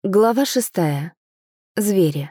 Глава 6. Звери.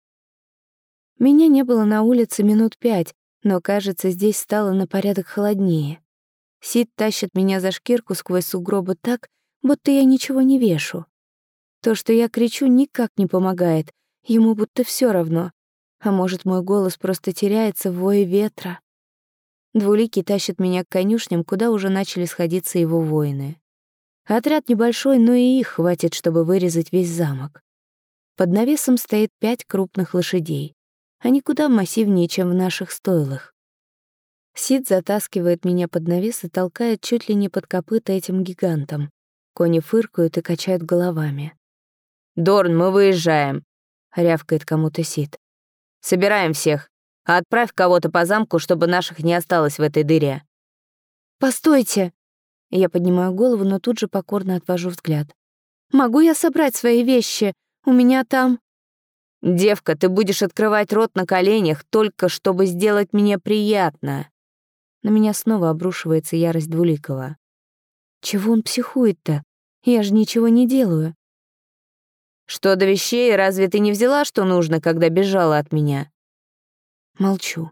Меня не было на улице минут 5, но, кажется, здесь стало на порядок холоднее. Сид тащит меня за шкирку сквозь сугробы так, будто я ничего не вешу. То, что я кричу, никак не помогает, ему будто всё равно. А может, мой голос просто теряется в вое ветра. Двуликий тащит меня к конюшням, куда уже начали сходиться его воины. Отряд небольшой, но и их хватит, чтобы вырезать весь замок. Под навесом стоит 5 крупных лошадей. Они куда массивнее, чем в наших стойлах. Сид затаскивает меня под навес и толкает чуть ли не под копыта этим гигантом. Кони фыркают и качают головами. «Дорн, мы выезжаем», — рявкает кому-то Сид. «Собираем всех. А отправь кого-то по замку, чтобы наших не осталось в этой дыре». «Постойте!» Я поднимаю голову, но тут же покорно отвожу взгляд. «Могу я собрать свои вещи? У меня там...» «Девка, ты будешь открывать рот на коленях, только чтобы сделать мне приятно». На меня снова обрушивается ярость Двуликого. Чего он психует-то? Я же ничего не делаю. «Что до вещей, разве ты не взяла, что нужно, когда бежала от меня?» Молчу.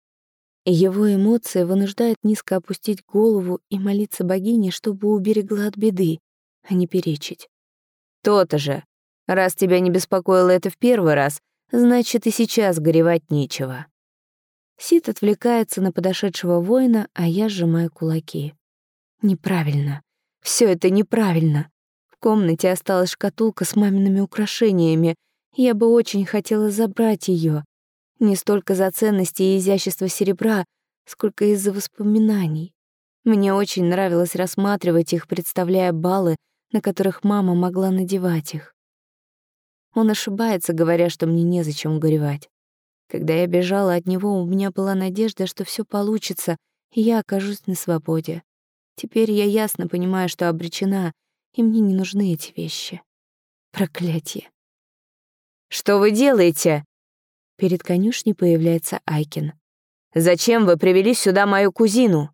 Его эмоции вынуждают низко опустить голову и молиться богине, чтобы уберегла от беды, а не перечить. «То-то же. Раз тебя не беспокоило это в первый раз, значит, и сейчас горевать нечего». Сид отвлекается на подошедшего воина, а я сжимаю кулаки. Неправильно. Всё это неправильно. В комнате осталась шкатулка с мамиными украшениями. Я бы очень хотела забрать её. Не столько за ценности и изящество серебра, сколько из-за воспоминаний. Мне очень нравилось рассматривать их, представляя балы, на которых мама могла надевать их. Он ошибается, говоря, что мне незачем горевать. Когда я бежала от него, у меня была надежда, что всё получится, и я окажусь на свободе. Теперь я ясно понимаю, что обречена, и мне не нужны эти вещи. Проклятие. «Что вы делаете?» Перед конюшней появляется Айкин. «Зачем вы привели сюда мою кузину?»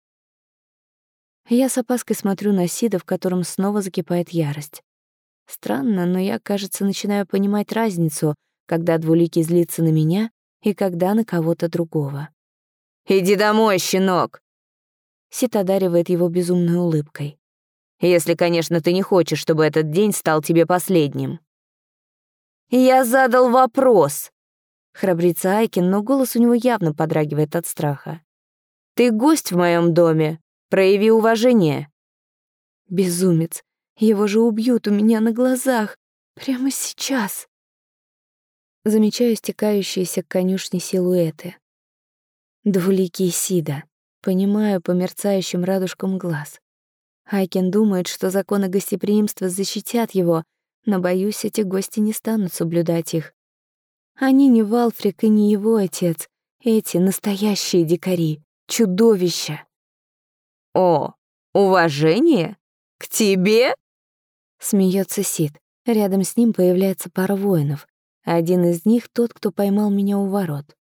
Я с опаской смотрю на Сида, в котором снова закипает ярость. Странно, но я, кажется, начинаю понимать разницу, когда Двуликий злится на меня и когда на кого-то другого. «Иди домой, щенок!» Сид одаривает его безумной улыбкой. «Если, конечно, ты не хочешь, чтобы этот день стал тебе последним». «Я задал вопрос!» Храбрится Айкин, но голос у него явно подрагивает от страха. «Ты гость в моем доме. Прояви уважение». Безумец. Его же убьют у меня на глазах. Прямо сейчас. Замечаю стекающиеся к конюшне силуэты. Двуликий Сида. Понимаю по мерцающим радужкам глаз. Айкин думает, что законы гостеприимства защитят его, но, боюсь, эти гости не станут соблюдать их. Они не Валфрик и не его отец. Эти настоящие дикари, чудовища. «О, уважение? К тебе?» Смеется Сид. Рядом с ним появляется пара воинов. Один из них — тот, кто поймал меня у ворот.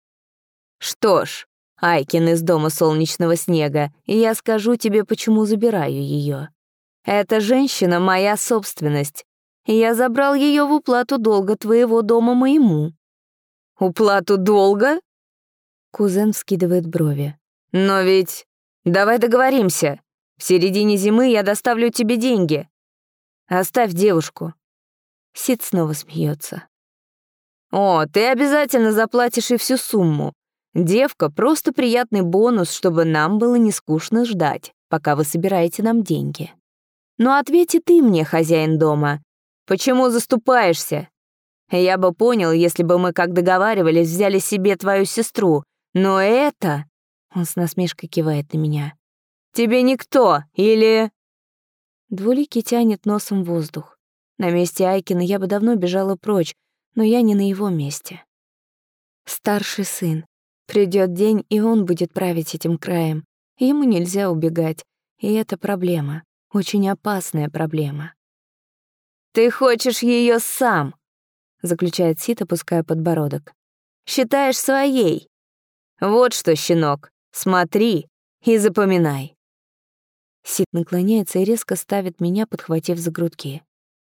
«Что ж, Айкин из дома солнечного снега, и я скажу тебе, почему забираю ее. Эта женщина — моя собственность, и я забрал ее в уплату долга твоего дома моему». «Уплату долга?» Кузен вскидывает брови. «Но ведь... Давай договоримся. В середине зимы я доставлю тебе деньги. Оставь девушку». Сид снова смеется. «О, ты обязательно заплатишь и всю сумму. Девка — просто приятный бонус, чтобы нам было не скучно ждать, пока вы собираете нам деньги. Но ответь и ты мне, хозяин дома. Почему заступаешься? Я бы понял, если бы мы, как договаривались, взяли себе твою сестру. Но это...» Он с насмешкой кивает на меня. «Тебе никто, или...» Двуликий тянет носом воздух. На месте Айкина я бы давно бежала прочь, но я не на его месте. Старший сын. Придёт день, и он будет править этим краем. Ему нельзя убегать, и это проблема. Очень опасная проблема. «Ты хочешь её сам», — заключает Сид, опуская подбородок. «Считаешь своей. Вот что, щенок, смотри и запоминай». Сид наклоняется и резко ставит меня, подхватив за грудки.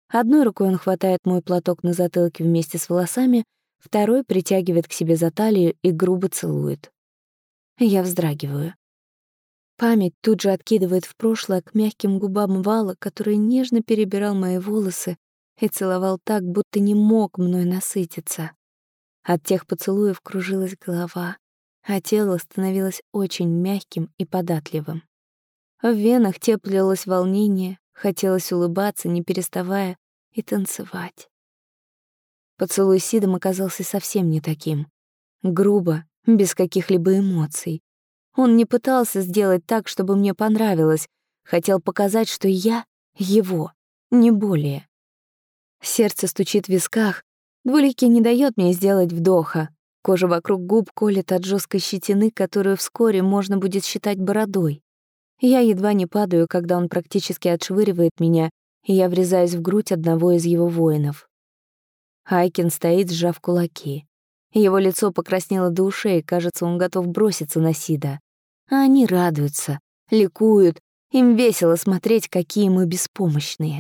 Одной рукой он хватает мой платок на затылке вместе с волосами, второй притягивает к себе за талию и грубо целует. Я вздрагиваю. Память тут же откидывает в прошлое к мягким губам Вала, который нежно перебирал мои волосы и целовал так, будто не мог мной насытиться. От тех поцелуев кружилась голова, а тело становилось очень мягким и податливым. В венах теплилось волнение, хотелось улыбаться, не переставая, и танцевать. Поцелуй с Сидом оказался совсем не таким. Грубо, без каких-либо эмоций. Он не пытался сделать так, чтобы мне понравилось, хотел показать, что я его, не более. Сердце стучит в висках, двуликий не дает мне сделать вдоха. Кожа вокруг губ колет от жесткой щетины, которую вскоре можно будет считать бородой. Я едва не падаю, когда он практически отшвыривает меня, и я врезаюсь в грудь одного из его воинов. Айкин стоит, сжав кулаки. Его лицо покраснело до ушей, кажется, он готов броситься на Сида. А они радуются, ликуют, им весело смотреть, какие мы беспомощные.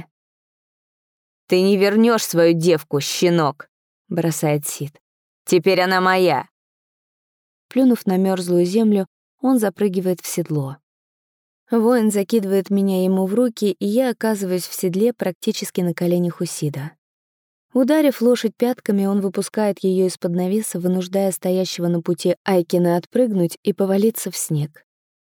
«Ты не вернешь свою девку, щенок!» — бросает Сид. «Теперь она моя!» Плюнув на мёрзлую землю, он запрыгивает в седло. Воин закидывает меня ему в руки, и я оказываюсь в седле практически на коленях у Сида. Ударив лошадь пятками, он выпускает ее из-под навеса, вынуждая стоящего на пути Айкина отпрыгнуть и повалиться в снег.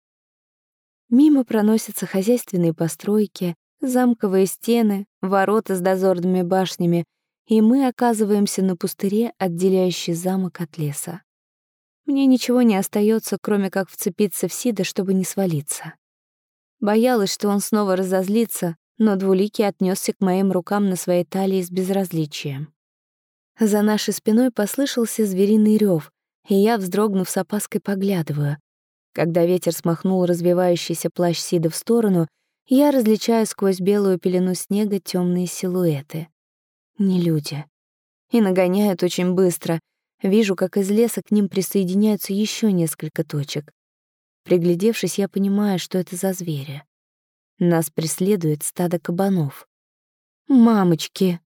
Мимо проносятся хозяйственные постройки, замковые стены, ворота с дозорными башнями, и мы оказываемся на пустыре, отделяющий замок от леса. Мне ничего не остается, кроме как вцепиться в Сида, чтобы не свалиться. Боялась, что он снова разозлится, но двуликий отнесся к моим рукам на своей талии с безразличием. За нашей спиной послышался звериный рев, и я, вздрогнув, с опаской поглядываю. Когда ветер смахнул развивающийся плащ Сида в сторону, я различаю сквозь белую пелену снега темные силуэты. Не люди. И нагоняют очень быстро. Вижу, как из леса к ним присоединяются еще несколько точек. Приглядевшись, я понимаю, что это за звери. Нас преследует стадо кабанов. «Мамочки!»